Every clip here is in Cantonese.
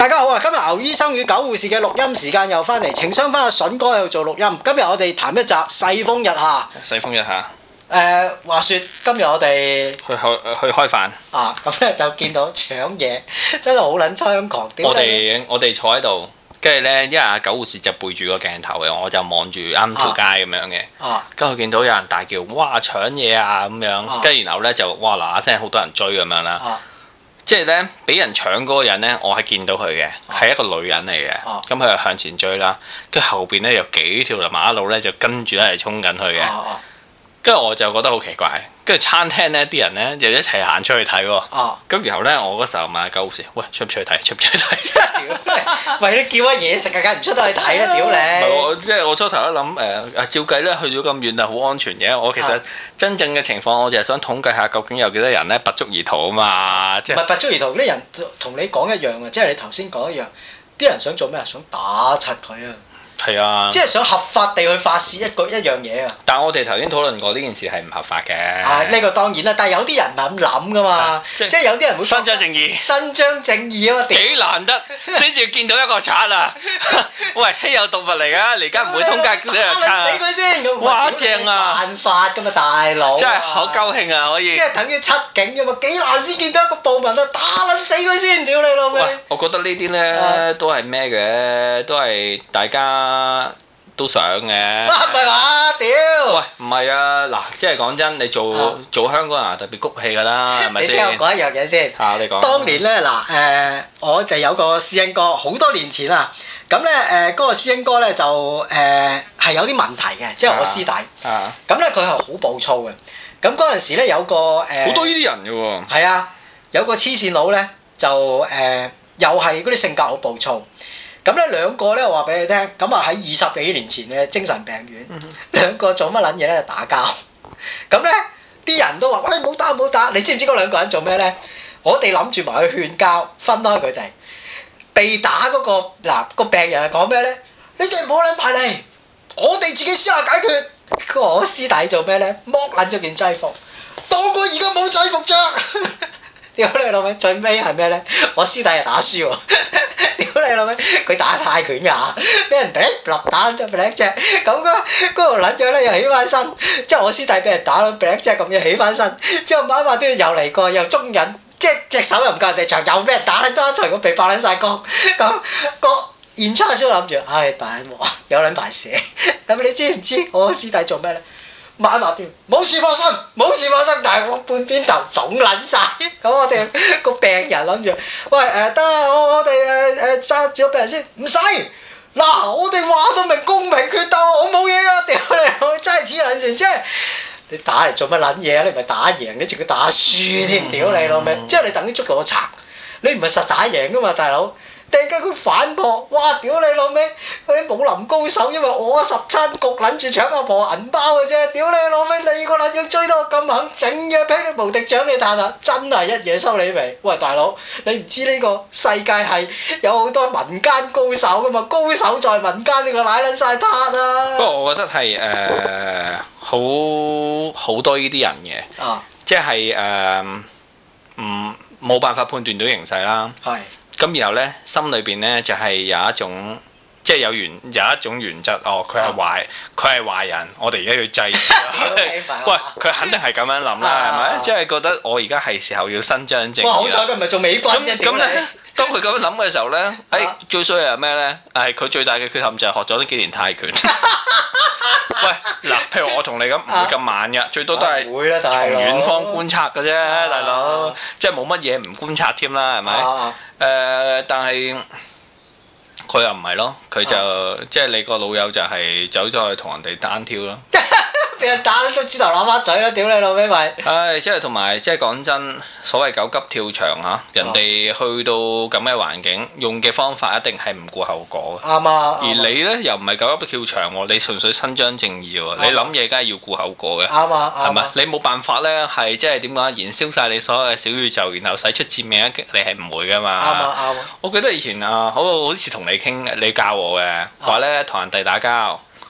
大家好啊！今日牛醫生與狗護士嘅錄音時間又翻嚟，情商翻阿筍哥喺度做錄音。今日我哋談一集世風日下。 世風日下。 話説今日我哋去開飯。 啊，咁咧就見到搶嘢，真係好撚猖狂。 我哋坐喺度，跟住咧，因為阿狗護士就背住個鏡頭嘅，我就望住啱條街咁樣嘅。跟住見到有人大叫：哇！搶嘢啊咁樣。跟住然後咧就哇嗱嗱聲，好多人追咁樣啦。即係咧，俾人搶嗰個人咧，我係見到佢嘅，係一個女人嚟嘅。咁佢就向前追啦，跟住後邊咧有幾條馬路咧就跟住一齊衝緊佢嘅。跟住我就覺得好奇怪，跟住餐廳咧啲人咧就一齊行出去睇喎。咁然後咧我嗰時候問阿狗護士：喂，出唔出去睇？出唔出去睇？ 喂，你叫乜嘢食啊？梗係唔出得去睇啦！屌你！ 唔係即係我初頭一諗照計咧去咗咁遠啊，好安全嘅。我其實真正嘅情況，我就係想統計下究竟有幾多人咧拔足而逃啊嘛。即係唔係拔足而逃？啲人同你講一樣啊，即係你頭先講一樣，啲人想做咩啊？想打柒佢啊！係啊， 即係想合法地去發泄一樣嘢啊！ 但係我哋頭先討論過呢件事係唔合法嘅。 呢個當然啦，但係有啲人唔係咁諗噶嘛，即係有啲人會伸張正義。 伸張正義啊嘛！ 幾難得先至見到一個賊啊！喂，稀有動物嚟㗎，你而家唔會通街叫你又賊。 死佢先！ 哇，正啊！ 犯法㗎嘛，大佬！ 真係好高興啊！可以。即係等於七警啫嘛，幾難先見到一個暴民啊！打撚死佢先！屌你老味！ 我覺得呢啲咧都係咩嘅，都係大家。都想嘅， 唔係話屌！ 喂，唔係啊，嗱，即係講真，你做香港人特別谷氣㗎啦，係咪先？ 你聽我講一樣嘢先。你講。當年咧嗱我哋有個師兄哥，好多年前啦，咁咧嗰個師兄哥咧就係有啲問題嘅，即係我師弟。咁咧佢係好暴躁嘅。咁嗰陣時咧有個好多呢啲人嘅喎。 係啊，有個黐線佬咧就又係嗰啲性格好暴躁。咁咧兩個咧，我話俾你聽，咁啊喺20幾年前嘅精神病院，兩個做乜撚嘢咧？打交。咁咧啲人都話：喂，冇打冇打！你知唔知嗰兩個人做咩咧？我哋諗住埋去勸交，分開佢哋。被打嗰個個病人係講咩咧？你哋唔好撚埋嚟，我哋自己私下解決。我師弟做咩咧？剝撚咗件制服，當我而家冇制服着。屌你老味！最尾係咩咧？我師弟係打輸喎。屌你老味！佢打泰拳㗎，俾人劈立打咗劈隻，咁嗰個撚樣咧又起翻身，即係我師弟俾人打咗劈隻咁樣起翻身，之後晚晚都要又嚟過又中人，即係隻手又唔夠人哋長，又俾人打撚多一錘，個鼻爆撚晒光，咁個現場都諗住，唉大鑊，有撚排蛇。咁你知唔知我師弟做咩咧？晚晚都冇事發生，冇事發生，但係我半邊頭腫撚晒。咁我哋個病人諗住，喂得啦，我哋揸住個病人先，唔使嗱，我哋話到明公平決鬥，我冇嘢啊！屌你，我真係黐撚線，即係你打嚟做乜撚嘢啊？你唔係打贏，你仲要打輸添，屌你老味！即係你等於捉到個賊，你唔係實打贏噶嘛，大佬。突然間佢反駁，哇！屌你老味，佢啲武林高手，因為我17局撚住搶阿婆銀包嘅啫，屌你老味，你個撚樣追到我咁狠，整嘢俾你無敵獎你嘆下，真係一嘢收你皮！喂，大佬，你唔知呢個世界係有好多民間高手噶嘛？高手在民間，你個奶撚晒撻啊！ 不過我覺得係好多呢啲人嘅，即係冇辦法判斷到形勢啦。係。咁然後咧，心裏邊咧就係有一種，即係有一種原則。哦，佢係壞人，我哋而家要制止。喂，佢肯定係咁樣諗啦，係咪？即係覺得我而家係時候要伸張正義。哇！好彩佢唔係做美軍啫。咁咧，當佢咁樣諗嘅時候咧，最衰係咩咧？佢最大嘅缺陷就係學咗呢幾年泰拳。喂，嗱，譬如我同你咁唔會咁慢嘅，最多都係從遠方觀察嘅啫，大佬，即係冇乜嘢唔觀察添啦，係咪？但係佢又唔係咯，佢就即係你個老友就係走咗去同人哋單挑咯。俾人打到豬頭揦把嘴啦！屌你老味咪！即係同埋即係講真，所謂狗急跳牆嚇，人哋去到咁嘅環境，用嘅方法一定係唔顧後果嘅。啱啊！而你咧又唔係狗急跳牆喎，你純粹伸張正義喎，你諗嘢梗係要顧後果嘅。啱啊！係咪？你冇辦法咧，係即係點講？燃燒晒你所有嘅小宇宙，然後使出致命一擊，你係唔會噶嘛？啱啊！我記得以前好似同你傾，你教我嘅話咧，同人哋打交。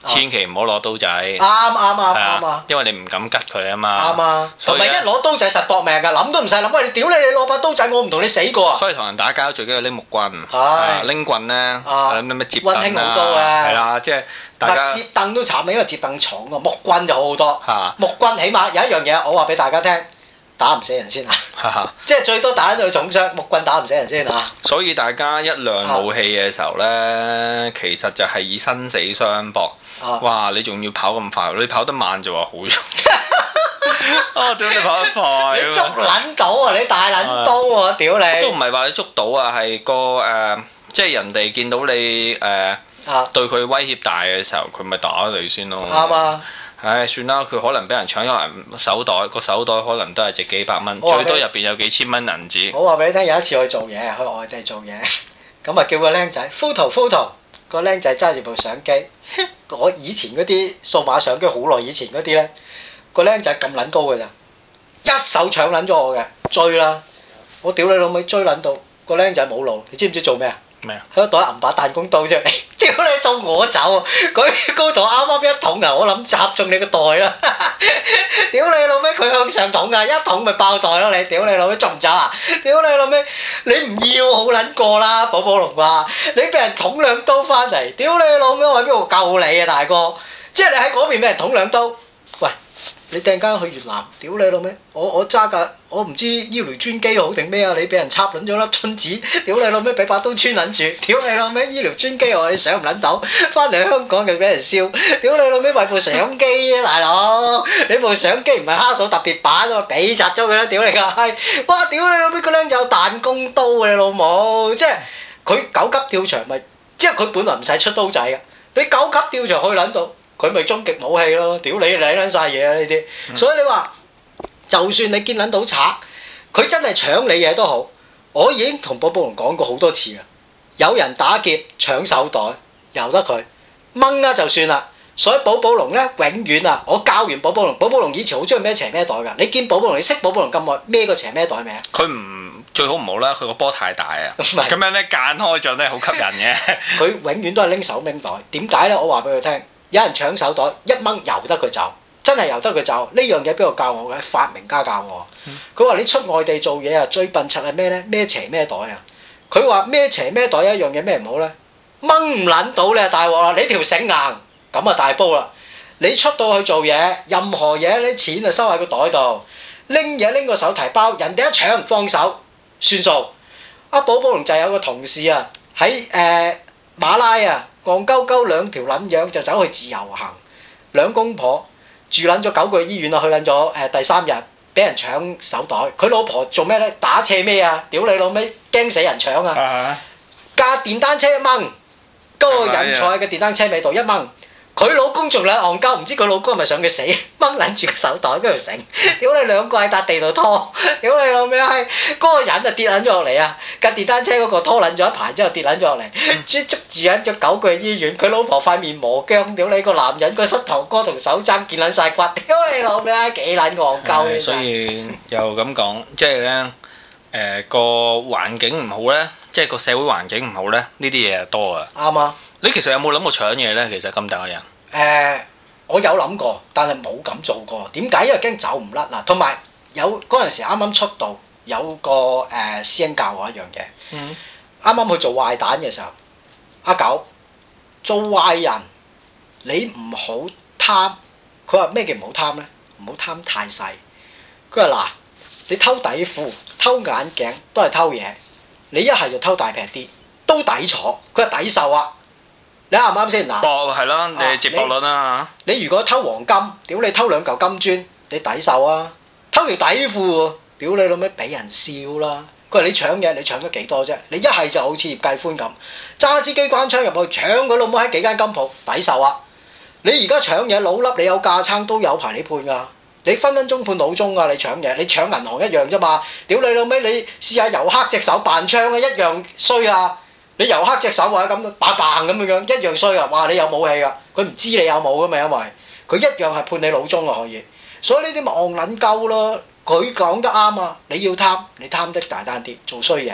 千祈唔好攞刀仔。 啱啊！ 因為你唔敢吉佢啊嘛。 啱啊！同埋一攞刀仔實搏命㗎，諗都唔使諗。喂，屌你攞把刀仔，我唔同你死過啊！ 所以同人打交最緊要拎木棍，拎棍咧，咩摺凳溫馨好多啊！ 係啦，即係大家摺凳都慘啊，因為摺凳重啊，木棍就好好多。木棍起碼有一樣嘢，我話俾大家聽，打唔死人先啊！即係最多打到重傷，木棍打唔死人先啊！ 所以大家一亮武器嘅時候咧，其實就係以生死相搏。哇！你仲要跑咁快，你跑得慢就話好用。屌你跑得快！ 你捉撚到啊！你大撚刀喎！屌你！ 都唔係話你捉到啊，係個即係人哋見到你對佢威脅大嘅時候，佢咪打你先咯。 啱啊！ 唉，算啦，佢可能俾人搶咗人手袋，個手袋可能都係值幾百蚊，最多入邊有幾千蚊銀紙。 我話俾你聽，有一次去做嘢，去外地做嘢，咁啊叫個僆仔 photo，個僆仔揸住部相機，我以前嗰啲數碼相機好耐以前嗰啲咧，個僆仔咁撚高嘅咋，一手搶撚咗我嘅，追啦！我屌你老味追撚到個僆仔冇路，你知唔知做咩啊？ 咩啊？ 喺個袋揞把彈弓刀出嚟，屌你到我走啊！佢高度啱啱一捅啊，我諗插中你個袋啦！屌你老味，佢向上捅啊，一捅咪爆袋咯！你屌你老味，仲唔走啊？屌你老味，你唔要好撚過啦！寶寶龍話：你俾人捅兩刀翻嚟，屌你老味，我喺邊度救你啊，大哥！即係你喺嗰邊俾人捅兩刀，喂！你突然間去越南，屌你老味！我揸架我唔知醫療專機好定咩啊！你俾人插撚咗粒春子，屌你老味！俾把刀穿撚住，屌你老味！醫療專機我你上唔撚到，翻嚟香港就俾人燒，屌你老味！為部相機啊，大佬！你部相機唔係蝦嫂特別版喎，俾拆咗佢啦！屌你個閪！哇！屌你老味！個僆仔有彈弓刀啊，你老母！即係佢九級跳牆咪，即係佢本來唔使出刀仔嘅，你九級跳牆可以撚到。佢咪終極武器咯！屌你嚟撚晒嘢啊！呢啲，所以你話就算你見撚到賊，佢真係搶你嘢都好。我已經同寶寶龍講過好多次啦。有人打劫搶手袋，由得佢掹啦就算啦。所以寶寶龍咧，永遠啊！我教完寶寶龍，寶寶龍以前好中意孭斜孭袋㗎。你見寶寶龍，你識寶寶龍咁耐孭個斜孭袋未啊？ 佢唔最好唔好啦，佢個波太大啊！咁樣咧間開咗咧，好吸引嘅。佢永遠都係拎手拎袋。點解咧？我話俾佢聽。有人搶手袋，一掹由得佢走，真係由得佢走。呢樣嘢邊個教我嘅？發明家教我。佢話你出外地做嘢啊，最笨柒係咩咧？孭斜孭袋啊！佢話孭斜孭袋一樣嘢咩唔好咧？掹唔撚到你啊大鑊啦！你條繩硬，咁啊大煲啦！你出到去做嘢，任何嘢你錢啊收喺個袋度，拎嘢拎個手提包，人哋一搶放手算數。阿寶寶龍就有個同事啊，喺馬拉啊。戇鳩鳩兩條撚樣就走去自由行，兩公婆住撚咗9個月醫院啊，去撚咗第3日俾人搶手袋，佢老婆做咩咧？打斜咩啊？屌你老味，驚死人搶啊！架電單車一掹，嗰個人坐喺個電單車尾度一掹。佢老公仲兩戇鳩，唔知佢老公係咪想佢死，掹撚住個手袋嗰條繩，屌你兩個喺笪地度拖，屌你老味閪，嗰個人啊跌撚咗落嚟啊！架電單車嗰個拖撚咗一排之後跌撚咗落嚟，捉住撚咗9個月醫院，佢老婆塊面磨僵，屌你個男人個膝頭哥同手踭見撚晒骨，屌你老味閪幾撚戇鳩！ 所以又咁講，即係咧個環境唔好咧，即係個社會環境唔好咧，呢啲嘢就多啊。 啱啊！你其實有冇諗過搶嘢咧？其實咁大個人。 我有諗過，但係冇咁做過。點解？因為驚走唔甩啊。同埋有嗰陣時啱啱出道，有個師兄教我一樣嘢。啱啱去做壞蛋嘅時候，阿九做壞人，你唔好貪。佢話咩叫唔好貪咧？唔好貪太細。佢話嗱，你偷底褲、偷眼鏡都係偷嘢。你一係就偷大撇啲，都抵坐。佢話抵受啊！你啱唔啱先？嗱， 博係咯，你接博率啦。 你如果偷黃金，屌你偷2嚿金磚，你抵受啊！偷條底褲喎，屌你老味俾人笑啦！佢話你搶嘢，你搶咗幾多啫？你一係就好似葉繼歡咁，揸支機關槍入去搶佢老母喺幾間金鋪，抵受啊！你而家搶嘢老粒，你有架撐都有排你判㗎。你分分鐘判老鐘㗎！你搶嘢，你搶銀行一樣啫嘛！屌你老味，你試下由黑隻手扮槍啊，一樣衰啊！你由黑隻手或者咁棒棒咁樣一樣衰啊！哇！你有武器㗎，佢唔知你有冇㗎嘛，因為佢一樣係判你老鐘啊可以。所以呢啲咪戇撚鳩咯。佢講得啱啊！你要貪，你貪得大單啲，做衰嘢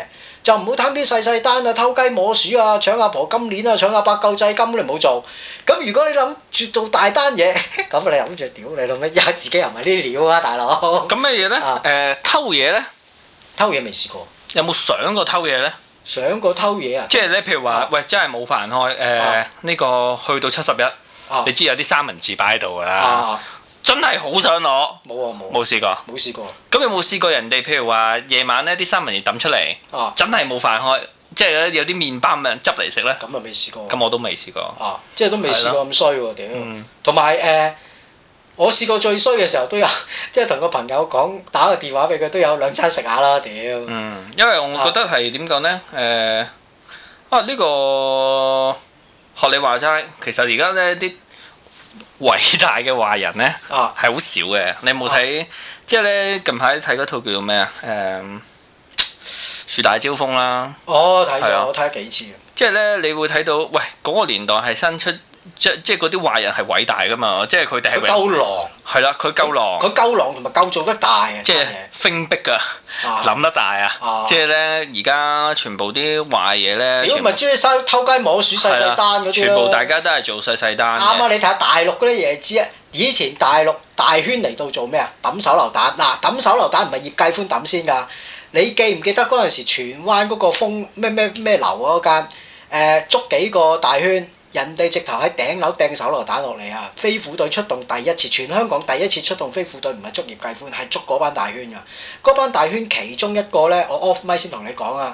就唔好貪啲細細單啊，偷雞摸鼠啊，搶阿婆金鏈啊，搶阿伯救濟金你唔好做。咁如果你諗住做大單嘢，咁你諗住屌你老味，自己又唔係呢啲料啊，大佬。 咁咩嘢咧？偷嘢咧？ 偷嘢未試過。 有冇想過偷嘢咧？ 想過偷嘢啊？ 即係咧，譬如話，喂，真係冇飯開，呢個去到71，你知有啲三文治擺喺度㗎啦。真係好想攞。冇試過。冇試過。咁有冇試過人哋譬如話夜晚咧啲三文治抌出嚟，真係冇飯開，即係有啲麵包咪執嚟食咧？ 咁啊未試過。 咁我都未試過。 即係都未試過咁衰喎屌！同埋我試過最衰嘅時候都有，即係同個朋友講打個電話俾佢都有兩餐食下啦屌！ 因為我覺得係點講咧？呢個學你話齋，其實而家咧啲偉大嘅壞人咧係好少嘅。你有冇睇？即係咧近排睇嗰套叫做咩啊？樹大招風啦。 睇咗，我睇咗幾次。 即係咧，你會睇到，喂，嗰個年代係新出，即係嗰啲壞人係偉大噶嘛，即係佢哋係夠狼。係啦，佢夠狼。 佢夠狼同埋夠做得大啊！ 即係 think big 啊，諗得大啊！即係咧，而家全部啲壞嘢咧， 如果唔係中意偷雞摸鼠細細單嗰啲， 全部大家都係做細細單。 啱啊！你睇下大陸嗰啲嘢知啊，以前大陸大圈嚟到做咩啊？抌手榴彈嗱，抌手榴彈唔係葉繼歡抌先㗎。你記唔記得嗰陣時荃灣嗰個咩樓嗰間捉幾個大圈，人哋直頭喺頂樓掟手榴彈落嚟啊！飛虎隊出動第一次，全香港第一次出動飛虎隊，唔係捉葉繼歡，係捉嗰班大圈㗎。嗰班大圈其中一個咧，我 off mic 先同你講啊，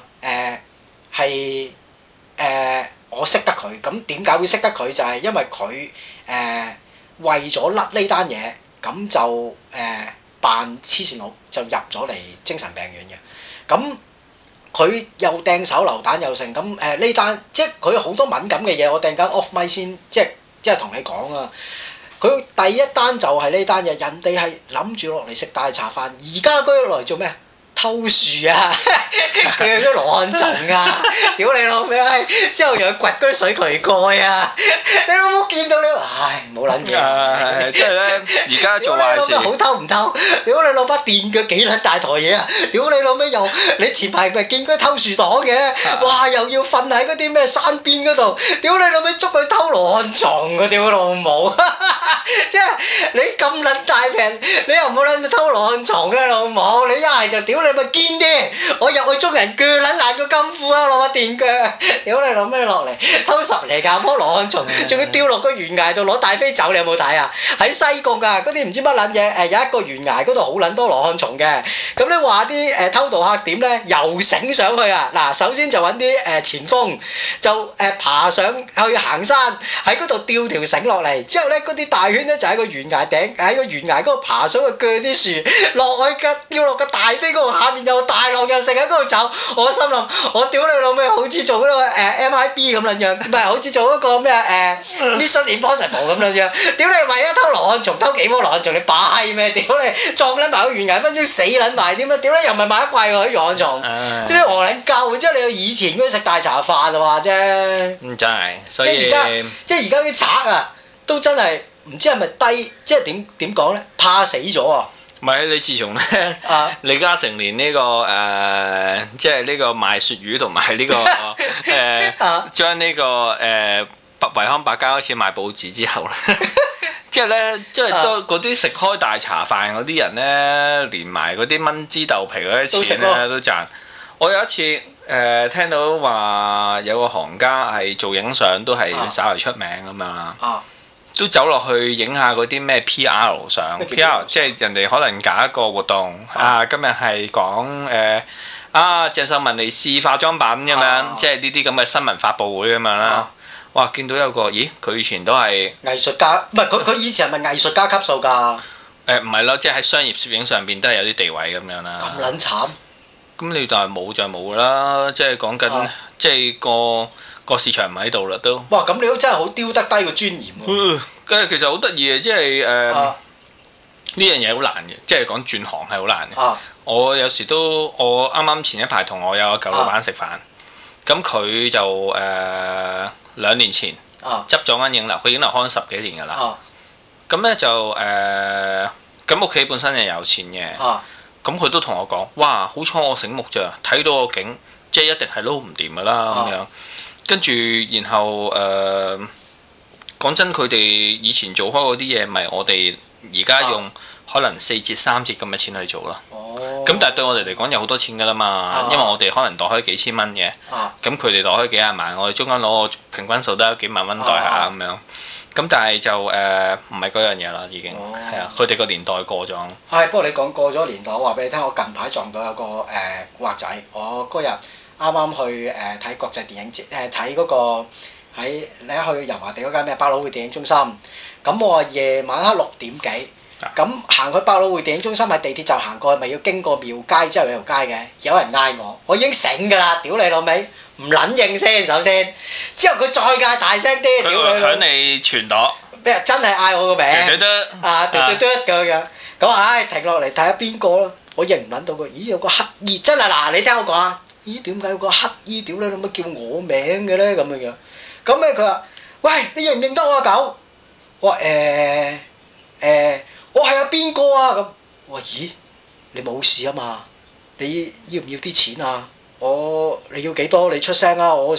我識得佢，咁點解會識得佢？就係因為佢為咗甩呢單嘢，咁就扮黐線佬，就入咗嚟精神病院嘅。咁佢又掟手榴彈又成，咁呢單即係佢好多敏感嘅嘢，我突然間 off mic 先，即係同你講啊。佢第一單就係呢單嘢，人哋係諗住落嚟食大茶飯，而家居落嚟做咩？偷樹啊！佢有啲羅漢松啊！屌你老味！之後又掘嗰啲水渠蓋啊！你老母見到你，唉冇撚嘢。 即係咧，而家做壞事。 好偷唔偷？屌你攞把電鋸幾撚大台嘢啊！屌你老味又你前排咪見嗰啲偷樹黨嘅？哇！又要瞓喺嗰啲咩山邊嗰度？屌你老味捉佢偷羅漢松嘅屌老母！即係你咁撚大平，你又冇撚偷羅漢松咧老母！你一係就屌你咪堅啲，我入去捉人鋸撚爛個金庫啊！攞把電鋸，屌你攞咩落嚟偷10嚟㗎棵羅漢松，仲要掉落個懸崖度攞大飛走，你有冇睇啊？喺西貢㗎，嗰啲唔知乜撚嘢有一個懸崖嗰度好撚多羅漢松嘅。咁你話啲偷渡客點咧？游繩上去啊！嗱，首先就揾啲前鋒，就爬上去行山，喺嗰度吊條繩落嚟。之後咧，嗰啲大圈咧就喺個懸崖頂，喺個懸崖嗰度爬上去鋸啲樹，落去嘅掉落個大飛嗰度，下面又大浪又成喺嗰度走。我心諗，我屌你老味，好似做嗰個MIB 咁撚樣，唔係好似做嗰個咩Mission Impossible 咁撚樣。屌你為咗偷羅漢松，偷幾棵羅漢松你擺咩？屌你撞撚埋個懸崖，分鐘死撚埋點啊！屌你又唔係買得貴喎啲羅漢松，啲咩鵝卵鳩？之後你有以前嗰啲食大茶飯啊話啫。 真係，所以即係而家啲賊啊，都真係唔知係咪低，即係點講咧？怕死咗啊！ 唔係你自從咧，李嘉誠連呢個即係呢個賣鱈魚同埋呢個將呢個惠康百佳開始賣報紙之後咧，即係咧，即係都嗰啲食開大茶飯嗰啲人咧，連埋嗰啲燜枝豆皮嗰啲錢咧都賺。我有一次聽到話有個行家係做影相都係稍為出名咁樣啦。都走落去影下嗰啲咩 PR 相 ，PR 即係人哋可能搞一個活動今日係講鄭秀文嚟試化妝品咁樣，即係呢啲咁嘅新聞發佈會咁樣啦。哇！見到有個，咦？佢以前都係藝術家，唔係佢以前係咪藝術家級數㗎？ 唔係咯，即係喺商業攝影上邊都係有啲地位咁樣啦。 咁撚慘！ 咁你但係冇就冇㗎啦，即係講緊即係個市場唔喺度啦都。哇！ 咁你都真係好丟得低個尊嚴喎。 其實好得意嘅，即係呢樣嘢好難嘅，即係講轉行係好難嘅。我有時都我啱啱前一排同我有個舊老闆食飯，咁佢就2年前執咗間影樓，佢影樓開咗10幾年㗎啦。咁咧就咁屋企本身係有錢嘅，咁佢都同我講：哇！好彩我醒目咋，睇到個景。 即係一定係撈唔掂噶啦咁樣。跟住然後講真，佢哋以前做開嗰啲嘢，咪我哋而家用可能4折3折咁嘅錢去做咯。咁但係對我哋嚟講有好多錢㗎啦嘛，因為我哋可能袋開幾千蚊嘅，咁佢哋袋開幾廿萬，我哋中間攞個平均數都有幾萬蚊袋下咁樣。咁但係就唔係嗰樣嘢啦，已經係啊，佢哋個年代過咗。 係，不過你講過咗年代，我話俾你聽，我近排撞到有個古惑仔，我嗰日啱啱去睇國際電影節，睇嗰個喺你一去油麻地嗰間咩百老匯電影中心，咁我話夜晚黑6點幾。咁行去百老匯電影中心喺地鐵站行過去，咪要經過廟街之後有條街嘅，有人嗌我已經醒㗎啦，屌你老味，唔撚應先首先，之後佢再嗌大聲啲，屌你老！ 響你傳朵， 咩真係嗌我個名，啊嘟嘟嘟咁樣，咁唉停落嚟睇下邊個咯，我認唔撚到佢，咦有個乞兒真係嗱，你聽我講啊，咦點解有個乞兒屌你老味叫我名嘅咧咁樣樣，咁咧佢話喂你認唔認得我阿狗？我話我係阿邊個啊咁，我話咦你冇事啊嘛？你要唔要啲錢啊？你要幾多？你出聲啊！我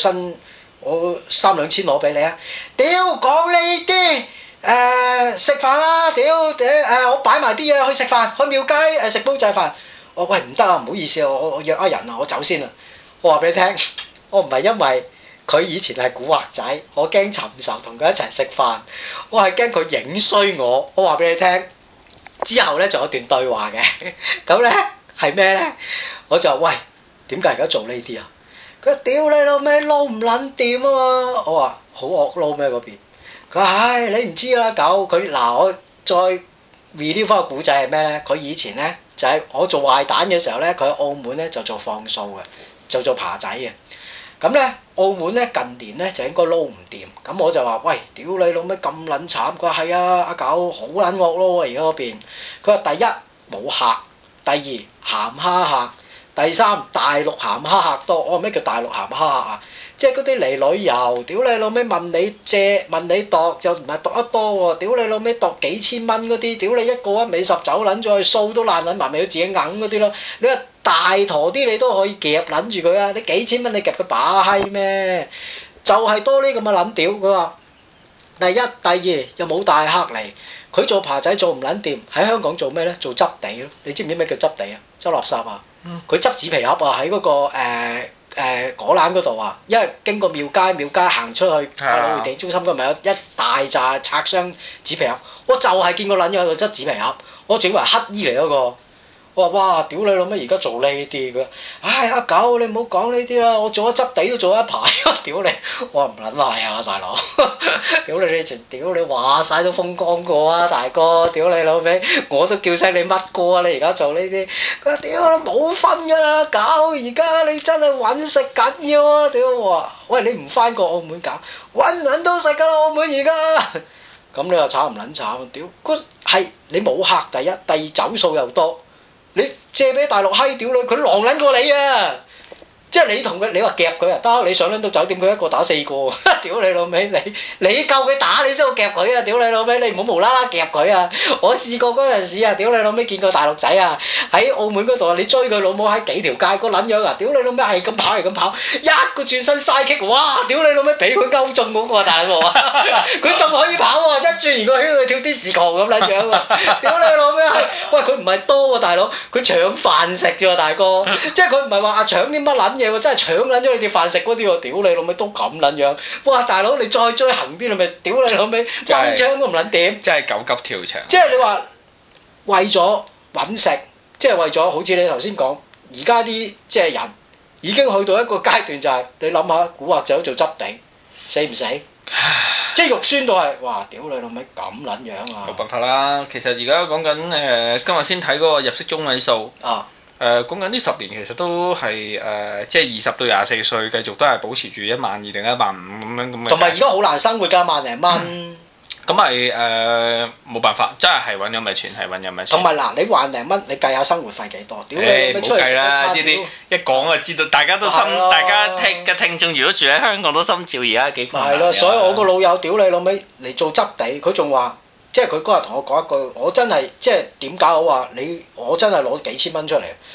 3、2千攞俾你啊！屌講呢啲食飯啦！屌我擺埋啲嘢去食飯，去廟街食煲仔飯。我喂唔得啊！唔好意思啊！我約啊人啊！我走先啊！我話俾你聽，我唔係因為佢以前係古惑仔，我驚尋仇同佢一齊食飯，我係驚佢影衰我。我話俾你聽。之後咧仲有段對話嘅，咁咧係咩咧？我就喂點解而家做呢啲啊？佢話屌你老味撈唔撚掂啊嘛！我話好惡撈咩嗰邊？佢話唉你唔知啦狗，佢嗱我再 review 翻個古仔係咩咧？佢以前咧就係我做壞蛋嘅時候咧，佢喺澳門咧就做放數嘅，就做扒仔嘅。咁咧，澳門咧近年咧就應該撈唔掂，咁我就話：喂，屌你老味咁撚慘！佢話係啊，阿狗好撚惡撈啊！而家嗰邊，佢話第一冇客，第二鹹蝦客，第三大陸鹹蝦客多。我話咩叫大陸鹹蝦客啊？即係嗰啲嚟旅遊，屌你老味問你借問你度，又唔係度得多喎！屌你老味度幾千蚊嗰啲，屌你一個一尾十走撚咗去數都爛撚埋，咪要自己硬嗰啲咯。你話大坨啲你都可以夾撚住佢啊！你幾千蚊你夾佢把閪咩？就係多呢咁嘅撚屌。佢話第一第二又冇大客嚟，佢做扒仔做唔撚掂，喺香港做咩咧？做執地咯。你知唔知咩叫執地啊？執垃圾啊！佢執紙皮盒啊！喺嗰個果欄嗰度啊，因為經過廟街行出去百老匯電影中心嗰咪有一大紮拆箱紙皮盒，我就係見個撚樣喺度執紙皮盒，我仲以為乞衣嚟嗰個。我話哇，屌你老味而家做呢啲嘅，唉阿狗你唔好講呢啲啦，我做咗執地都做咗一排，屌你，我話唔撚係啊大佬，屌你屌你話晒都風光過啊大哥，屌你老味，我都叫聲你乜哥啊你而家做呢啲，佢話屌你冇分㗎啦狗，而家你真係揾食緊要啊，屌我話喂你唔翻過澳門搞，揾唔撚到食㗎啦澳門而家，咁你話慘唔撚慘？屌嗰係你冇客第一，第二走數又多。你借俾大陸閪屌你，佢狼撚過你啊！即係你同佢，你話夾佢啊得，你上撚到酒店佢一個打4個，屌你老味！你夠佢打你先好夾佢啊！屌你老味！你唔好無啦啦夾佢啊！我試過嗰陣時啊，屌你老味見過大陸仔啊喺澳門嗰度啊，你追佢老母喺幾條街個撚樣啊！屌你老味係咁跑係咁跑，一個轉身嘥kick，哇！屌你老味俾佢勾中嗰個大佬啊！佢仲可以跑喎，一轉而個圈去跳啲士狂咁撚樣啊！屌你老味係，喂佢唔係多喎大佬，佢搶飯食啫喎大哥，即係佢唔係話搶啲乜撚嘢。真係搶撚咗你啲飯食嗰啲喎！屌你老味都咁撚樣！哇大佬你再追行啲你咪屌你老味，掹槍都唔撚掂！ 真係狗急跳牆。 即係你話為咗揾食，即係為咗好似你頭先講，而家啲即係人已經去到一個階段，就係你諗下古惑仔做執地，死唔死？即係肉酸到係哇！屌你老味咁撚樣啊！ 冇辦法啦，其實而家講緊今日先睇嗰個入息中位數。啊！講緊呢10年其實都係即係20到24歲繼續都係保持住12000定15000咁樣咁嘅。 同埋而家好難生活㗎，1零蚊。 咁咪冇辦法，真係揾咗咪錢，係揾咗咪錢。 同埋嗱，你1零蚊，你計下生活費幾多？屌你咪出去食一餐。呢啲一講就知道，大家都心，大家聽嘅聽眾如果住喺香港都心照而家幾困難。 係咯，所以我個老友屌你老味嚟做執地，佢仲話。即係佢嗰日同我講一句，我真係即係點解我話你，我真係攞幾千蚊出嚟。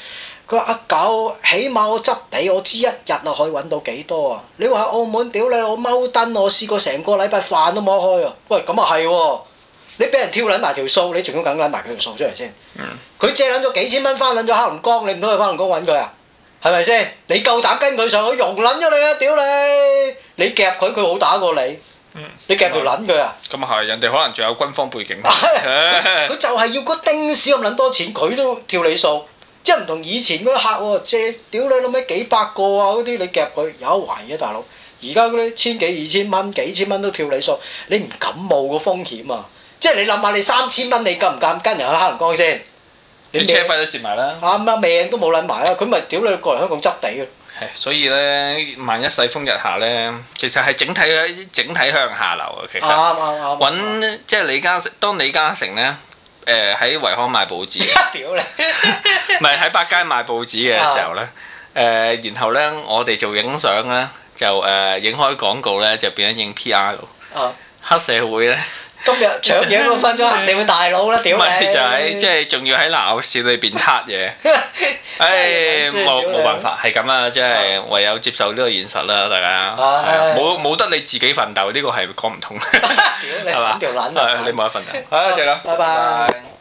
佢話阿狗，起碼我執地，我知一日啊可以揾到幾多啊！你話喺澳門屌你，我踎燈，我試過成個禮拜飯都冇得開啊！喂，咁啊係喎，你俾人跳撚埋條數，你仲要梗撚埋佢條數出嚟先。佢借撚咗幾千蚊翻撚咗黑龍江，你唔通去黑龍江揾佢啊？係咪先？你夠膽跟佢上去，容撚咗你啊！屌你！你夾佢，佢好打過你。你夾條撚佢啊！ 咁啊係，人哋可能仲有軍方背景。 佢就係要嗰丁屎咁撚多錢，佢都跳你數。即係唔同以前嗰啲客喎，借屌你老味幾百個啊嗰啲，你夾佢有得懷嘅大佬。而家嗰啲千幾二千蚊、幾千蚊都跳你數，你唔敢冒個風險啊！即係你諗下，你3000蚊你敢唔敢跟人去黑龍江先？ 你車費都蝕埋啦。 啱啦，命都冇撚埋啦，佢咪屌你過嚟香港執地嘅。 係，所以咧，萬一世風日下咧，其實係整體向下流啊！其實啱。 揾即係當李嘉誠咧。喺維康賣報紙， 屌你！ 唔係喺百佳賣報紙嘅時候咧，然後咧我哋做影相咧，就影開廣告咧，就變咗影 PR。黑社會咧， 今日搶嘢都分咗黑社會大佬啦，屌你！ 咪就係即係仲要喺鬧市裏邊撻嘢，唉冇辦法，係咁啊！即係唯有接受呢個現實啦，大家冇得你自己奮鬥，呢個係講唔通， 屌你！條撚啊！ 你冇得奮鬥，好就咁， 拜拜。